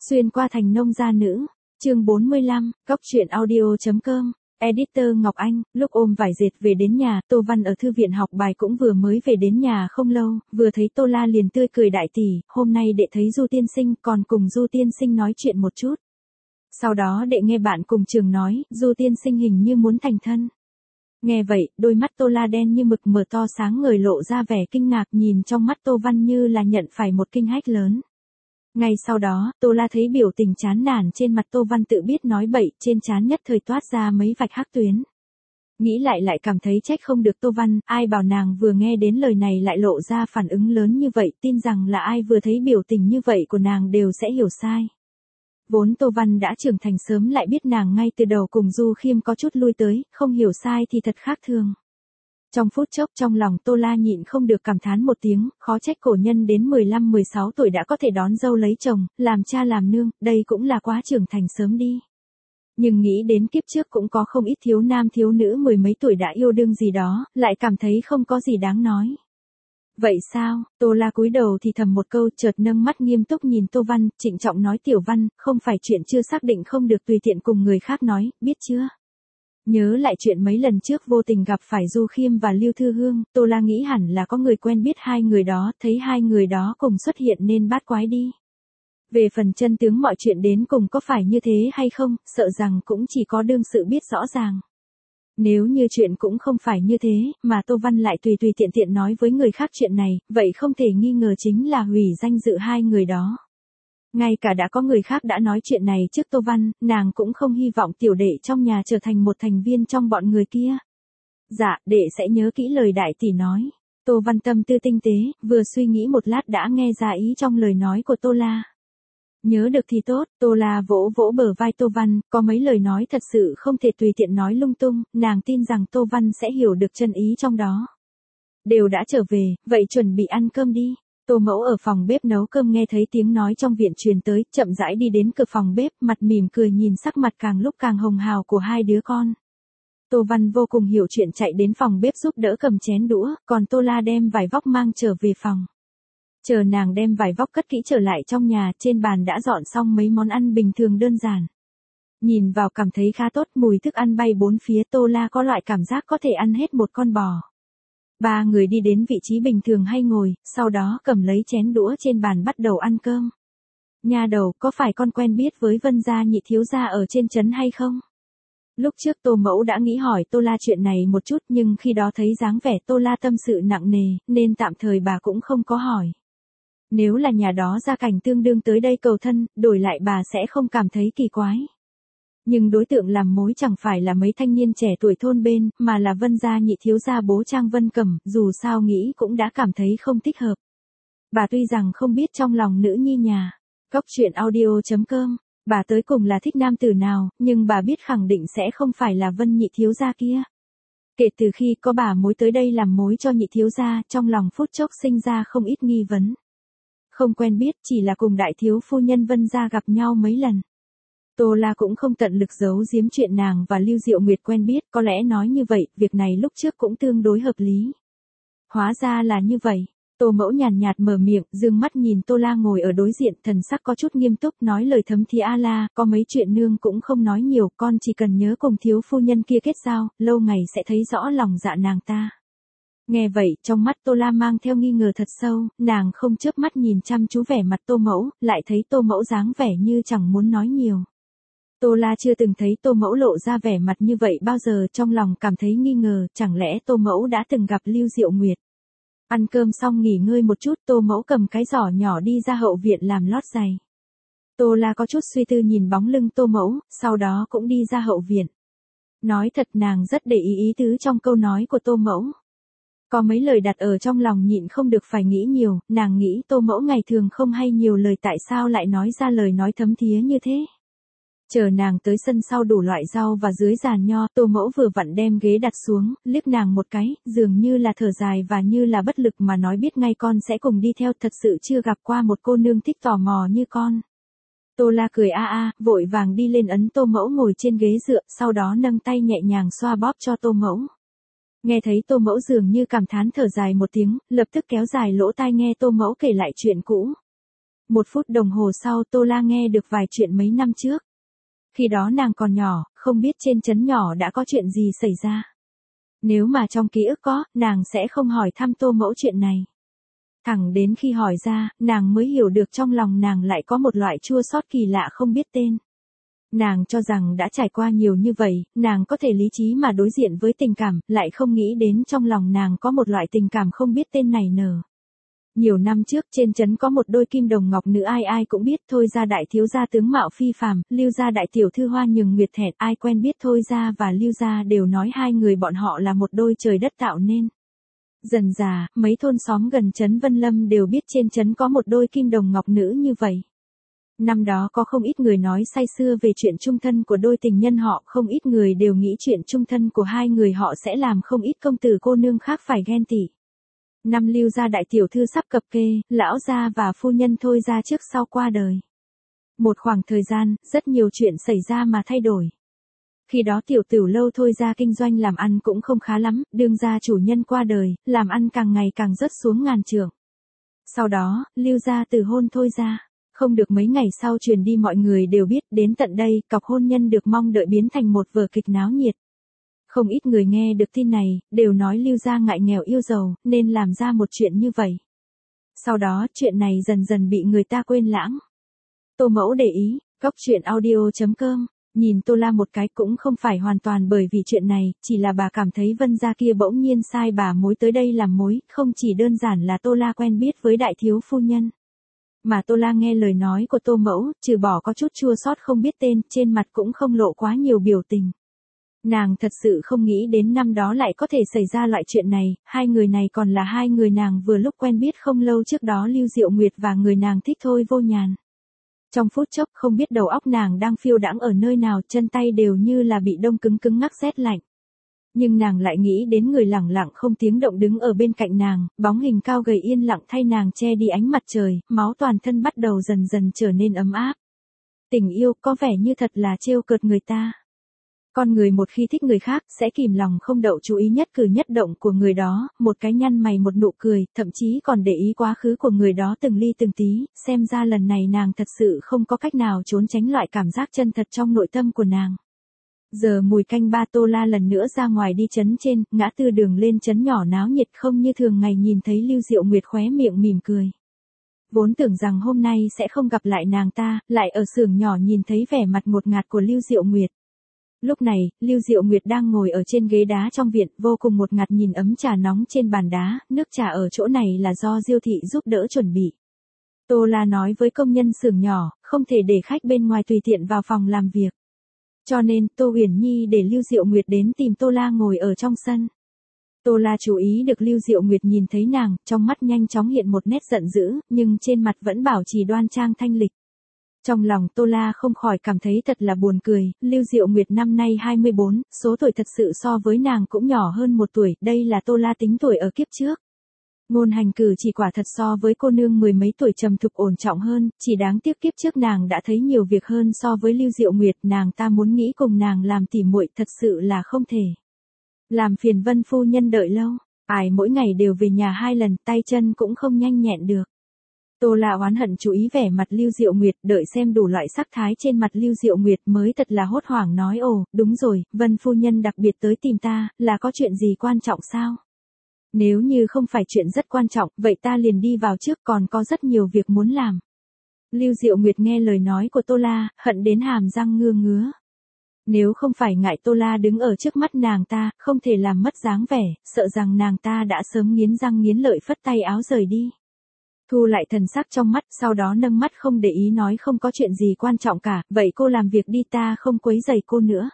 Xuyên qua thành nông gia nữ, chương 45, góc truyện audio.com, editor Ngọc Anh, lúc ôm vải dệt về đến nhà, Tô Văn ở thư viện học bài cũng vừa mới về đến nhà không lâu, vừa thấy Tô La liền tươi cười đại tỷ, hôm nay đệ thấy Du tiên sinh, còn cùng Du tiên sinh nói chuyện một chút. Sau đó đệ nghe bạn cùng trường nói, Du tiên sinh hình như muốn thành thân. Nghe vậy, đôi mắt Tô La đen như mực mở to sáng ngời lộ ra vẻ kinh ngạc, nhìn trong mắt Tô Văn như là nhận phải một kinh hách lớn. Ngay sau đó, Tô La thấy biểu tình chán nản trên mặt Tô Văn tự biết nói bậy, trên trán nhất thời toát ra mấy vạch hắc tuyến. Nghĩ lại cảm thấy trách không được Tô Văn, ai bảo nàng vừa nghe đến lời này lại lộ ra phản ứng lớn như vậy, tin rằng là ai vừa thấy biểu tình như vậy của nàng đều sẽ hiểu sai. Vốn Tô Văn đã trưởng thành sớm lại biết nàng ngay từ đầu cùng Du Khiêm có chút lui tới, không hiểu sai thì thật khác thường. Trong phút chốc trong lòng Tô La nhịn không được cảm thán một tiếng, khó trách cổ nhân đến 15-16 tuổi đã có thể đón dâu lấy chồng, làm cha làm nương, đây cũng là quá trưởng thành sớm đi. Nhưng nghĩ đến kiếp trước cũng có không ít thiếu nam thiếu nữ mười mấy tuổi đã yêu đương gì đó, lại cảm thấy không có gì đáng nói. Vậy sao? Tô La cúi đầu thì thầm một câu, chợt nâng mắt nghiêm túc nhìn Tô Văn, trịnh trọng nói Tiểu Văn, không phải chuyện chưa xác định không được tùy tiện cùng người khác nói, biết chưa? Nhớ lại chuyện mấy lần trước vô tình gặp phải Du Khiêm và Lưu Thư Hương, Tô La nghĩ hẳn là có người quen biết hai người đó, thấy hai người đó cùng xuất hiện nên bát quái đi. Về phần chân tướng mọi chuyện đến cùng có phải như thế hay không, sợ rằng cũng chỉ có đương sự biết rõ ràng. Nếu như chuyện cũng không phải như thế, mà Tô Văn lại tùy tiện nói với người khác chuyện này, vậy không thể nghi ngờ chính là hủy danh dự hai người đó. Ngay cả đã có người khác đã nói chuyện này trước Tô Văn, nàng cũng không hy vọng tiểu đệ trong nhà trở thành một thành viên trong bọn người kia. Dạ, đệ sẽ nhớ kỹ lời đại tỷ nói. Tô Văn tâm tư tinh tế, vừa suy nghĩ một lát đã nghe ra ý trong lời nói của Tô La. Nhớ được thì tốt, Tô La vỗ bờ vai Tô Văn, có mấy lời nói thật sự không thể tùy tiện nói lung tung, nàng tin rằng Tô Văn sẽ hiểu được chân ý trong đó. Đều đã trở về, vậy chuẩn bị ăn cơm đi. Tô Mẫu ở phòng bếp nấu cơm nghe thấy tiếng nói trong viện truyền tới, chậm rãi đi đến cửa phòng bếp, mặt mỉm cười nhìn sắc mặt càng lúc càng hồng hào của hai đứa con. Tô Văn vô cùng hiểu chuyện chạy đến phòng bếp giúp đỡ cầm chén đũa, còn Tô La đem vải vóc mang trở về phòng. Chờ nàng đem vải vóc cất kỹ trở lại trong nhà, trên bàn đã dọn xong mấy món ăn bình thường đơn giản. Nhìn vào cảm thấy khá tốt, mùi thức ăn bay bốn phía, Tô La có loại cảm giác có thể ăn hết một con bò. Ba người đi đến vị trí bình thường hay ngồi, sau đó cầm lấy chén đũa trên bàn bắt đầu ăn cơm. Nha đầu, có phải con quen biết với Vân gia nhị thiếu gia ở trên trấn hay không? Lúc trước Tô Mẫu đã nghĩ hỏi Tô La chuyện này một chút, nhưng khi đó thấy dáng vẻ Tô La tâm sự nặng nề, nên tạm thời bà cũng không có hỏi. Nếu là nhà đó gia cảnh tương đương tới đây cầu thân, đổi lại bà sẽ không cảm thấy kỳ quái. Nhưng đối tượng làm mối chẳng phải là mấy thanh niên trẻ tuổi thôn bên, mà là Vân gia nhị thiếu gia bố Trang Vân Cẩm, dù sao nghĩ cũng đã cảm thấy không thích hợp. Bà tuy rằng không biết trong lòng nữ nhi nhà, góc truyện audio.com, bà tới cùng là thích nam tử nào, nhưng bà biết khẳng định sẽ không phải là Vân nhị thiếu gia kia. Kể từ khi có bà mối tới đây làm mối cho nhị thiếu gia, trong lòng phút chốc sinh ra không ít nghi vấn. Không quen biết, chỉ là cùng đại thiếu phu nhân Vân gia gặp nhau mấy lần. Tô La cũng không tận lực giấu giếm chuyện nàng và Lưu Diệu Nguyệt quen biết, có lẽ nói như vậy, việc này lúc trước cũng tương đối hợp lý. Hóa ra là như vậy. Tô Mẫu nhàn nhạt mở miệng, dương mắt nhìn Tô La ngồi ở đối diện, thần sắc có chút nghiêm túc, nói lời thấm thía a la, có mấy chuyện nương cũng không nói nhiều, con chỉ cần nhớ cùng thiếu phu nhân kia kết giao, lâu ngày sẽ thấy rõ lòng dạ nàng ta. Nghe vậy, trong mắt Tô La mang theo nghi ngờ thật sâu, nàng không chớp mắt nhìn chăm chú vẻ mặt Tô Mẫu, lại thấy Tô Mẫu dáng vẻ như chẳng muốn nói nhiều. Tô La chưa từng thấy Tô Mẫu lộ ra vẻ mặt như vậy bao giờ, trong lòng cảm thấy nghi ngờ, chẳng lẽ Tô Mẫu đã từng gặp Lưu Diệu Nguyệt. Ăn cơm xong nghỉ ngơi một chút, Tô Mẫu cầm cái giỏ nhỏ đi ra hậu viện làm lót giày. Tô La có chút suy tư nhìn bóng lưng Tô Mẫu, sau đó cũng đi ra hậu viện. Nói thật nàng rất để ý tứ trong câu nói của Tô Mẫu. Có mấy lời đặt ở trong lòng nhịn không được phải nghĩ nhiều, nàng nghĩ Tô Mẫu ngày thường không hay nhiều lời tại sao lại nói ra lời nói thấm thía như thế. Chờ nàng tới sân sau đủ loại rau và dưới giàn nho, Tô Mẫu vừa vặn đem ghế đặt xuống, liếc nàng một cái, dường như là thở dài và như là bất lực mà nói biết ngay con sẽ cùng đi theo, thật sự chưa gặp qua một cô nương thích tò mò như con. Tô La cười vội vàng đi lên ấn Tô Mẫu ngồi trên ghế dựa, sau đó nâng tay nhẹ nhàng xoa bóp cho Tô Mẫu. Nghe thấy Tô Mẫu dường như cảm thán thở dài một tiếng, lập tức kéo dài lỗ tai nghe Tô Mẫu kể lại chuyện cũ. 1 phút đồng hồ sau Tô La nghe được vài chuyện mấy năm trước. Khi đó nàng còn nhỏ, không biết trên trấn nhỏ đã có chuyện gì xảy ra. Nếu mà trong ký ức có, nàng sẽ không hỏi thăm Tô mẫu chuyện này. Thẳng đến khi hỏi ra, nàng mới hiểu được trong lòng nàng lại có một loại chua xót kỳ lạ không biết tên. Nàng cho rằng đã trải qua nhiều như vậy, nàng có thể lý trí mà đối diện với tình cảm, lại không nghĩ đến trong lòng nàng có một loại tình cảm không biết tên này nở. Nhiều năm trước trên trấn có một đôi kim đồng ngọc nữ ai ai cũng biết, Thôi Gia đại thiếu gia tướng mạo phi phàm, Lưu Gia đại tiểu thư hoa nhường nguyệt thẹn, ai quen biết Thôi Gia và Lưu Gia đều nói hai người bọn họ là một đôi trời đất tạo nên. Dần dà, mấy thôn xóm gần trấn Vân Lâm đều biết trên trấn có một đôi kim đồng ngọc nữ như vậy. Năm đó có không ít người nói say sưa về chuyện chung thân của đôi tình nhân họ, không ít người đều nghĩ chuyện chung thân của hai người họ sẽ làm không ít công tử cô nương khác phải ghen tị. Năm Lưu Gia đại tiểu thư sắp cập kê, lão gia và phu nhân Thôi Gia trước sau qua đời. Một khoảng thời gian, rất nhiều chuyện xảy ra mà thay đổi. Khi đó tiểu tửu lâu Thôi Gia kinh doanh làm ăn cũng không khá lắm, đương gia chủ nhân qua đời, làm ăn càng ngày càng rớt xuống ngàn trượng. Sau đó, Lưu Gia từ hôn Thôi Gia. Không được mấy ngày sau truyền đi mọi người đều biết, đến tận đây, cọc hôn nhân được mong đợi biến thành một vở kịch náo nhiệt. Không ít người nghe được tin này, đều nói Lưu Gia ngại nghèo yêu giàu, nên làm ra một chuyện như vậy. Sau đó, chuyện này dần dần bị người ta quên lãng. Tô mẫu để ý, góc truyện audio.com, nhìn Tô La một cái cũng không phải hoàn toàn bởi vì chuyện này, chỉ là bà cảm thấy Vân Gia kia bỗng nhiên sai bà mối tới đây làm mối, không chỉ đơn giản là Tô La quen biết với đại thiếu phu nhân. Mà Tô La nghe lời nói của Tô mẫu, trừ bỏ có chút chua xót không biết tên, trên mặt cũng không lộ quá nhiều biểu tình. Nàng thật sự không nghĩ đến năm đó lại có thể xảy ra loại chuyện này, hai người này còn là hai người nàng vừa lúc quen biết không lâu trước đó, Lưu Diệu Nguyệt và người nàng thích Thôi Vô Nhàn. Trong phút chốc không biết đầu óc nàng đang phiêu đãng ở nơi nào, chân tay đều như là bị đông cứng cứng ngắc rét lạnh. Nhưng nàng lại nghĩ đến người lẳng lặng không tiếng động đứng ở bên cạnh nàng, bóng hình cao gầy yên lặng thay nàng che đi ánh mặt trời, máu toàn thân bắt đầu dần dần trở nên ấm áp. Tình yêu có vẻ như thật là trêu cợt người ta. Con người một khi thích người khác sẽ kìm lòng không đậu chú ý nhất cử nhất động của người đó, một cái nhăn mày một nụ cười, thậm chí còn để ý quá khứ của người đó từng ly từng tí, xem ra lần này nàng thật sự không có cách nào trốn tránh loại cảm giác chân thật trong nội tâm của nàng. Giờ mùi canh ba, Tô La lần nữa ra ngoài đi trấn trên, ngã tư đường lên trấn nhỏ náo nhiệt không như thường ngày, nhìn thấy Lưu Diệu Nguyệt khóe miệng mỉm cười. Vốn tưởng rằng hôm nay sẽ không gặp lại nàng ta, lại ở xưởng nhỏ nhìn thấy vẻ mặt ngột ngạt của Lưu Diệu Nguyệt. Lúc này, Lưu Diệu Nguyệt đang ngồi ở trên ghế đá trong viện, vô cùng ngột ngạt nhìn ấm trà nóng trên bàn đá, nước trà ở chỗ này là do Diêu thị giúp đỡ chuẩn bị. Tô La nói với công nhân xưởng nhỏ, không thể để khách bên ngoài tùy tiện vào phòng làm việc. Cho nên, Tô Uyển Nhi để Lưu Diệu Nguyệt đến tìm Tô La ngồi ở trong sân. Tô La chú ý được Lưu Diệu Nguyệt nhìn thấy nàng, trong mắt nhanh chóng hiện một nét giận dữ, nhưng trên mặt vẫn bảo trì đoan trang thanh lịch. Trong lòng Tô La không khỏi cảm thấy thật là buồn cười, Lưu Diệu Nguyệt năm nay 24, số tuổi thật sự so với nàng cũng nhỏ hơn 1 tuổi, đây là Tô La tính tuổi ở kiếp trước. Ngôn hành cử chỉ quả thật so với cô nương mười mấy tuổi trầm thục ổn trọng hơn, chỉ đáng tiếc kiếp trước nàng đã thấy nhiều việc hơn so với Lưu Diệu Nguyệt, nàng ta muốn nghĩ cùng nàng làm tỉ muội thật sự là không thể. Làm phiền Vân phu nhân đợi lâu, ai mỗi ngày đều về nhà 2 lần, tay chân cũng không nhanh nhẹn được. Tô La oán hận chú ý vẻ mặt Lưu Diệu Nguyệt, đợi xem đủ loại sắc thái trên mặt Lưu Diệu Nguyệt mới thật là hốt hoảng nói: ồ, đúng rồi, Vân phu nhân đặc biệt tới tìm ta, là có chuyện gì quan trọng sao? Nếu như không phải chuyện rất quan trọng, vậy ta liền đi vào trước, còn có rất nhiều việc muốn làm. Lưu Diệu Nguyệt nghe lời nói của Tô La, hận đến hàm răng ngứa ngứa. Nếu không phải ngại Tô La đứng ở trước mắt nàng ta, không thể làm mất dáng vẻ, sợ rằng nàng ta đã sớm nghiến răng nghiến lợi phất tay áo rời đi. Thu lại thần sắc trong mắt, sau đó nâng mắt không để ý nói: không có chuyện gì quan trọng cả, vậy cô làm việc đi, ta không quấy rầy cô nữa.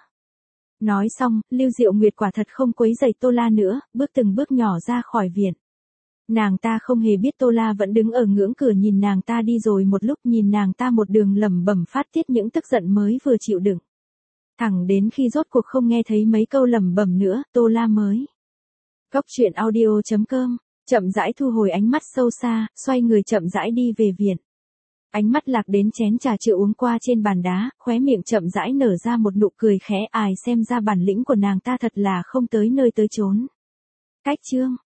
Nói xong, Lưu Diệu Nguyệt quả thật không quấy rầy Tô La nữa, bước từng bước nhỏ ra khỏi viện. Nàng ta không hề biết Tô La vẫn đứng ở ngưỡng cửa nhìn nàng ta đi, rồi một lúc nhìn nàng ta một đường lẩm bẩm phát tiết những tức giận mới vừa chịu đựng. Thẳng đến khi rốt cuộc không nghe thấy mấy câu lẩm bẩm nữa, Tô La mới. Góc truyện audio.com, chậm rãi thu hồi ánh mắt sâu xa, xoay người chậm rãi đi về viện. Ánh mắt lạc đến chén trà chưa uống qua trên bàn đá, khóe miệng chậm rãi nở ra một nụ cười khẽ, ai xem ra bản lĩnh của nàng ta thật là không tới nơi tới chốn. Cách chương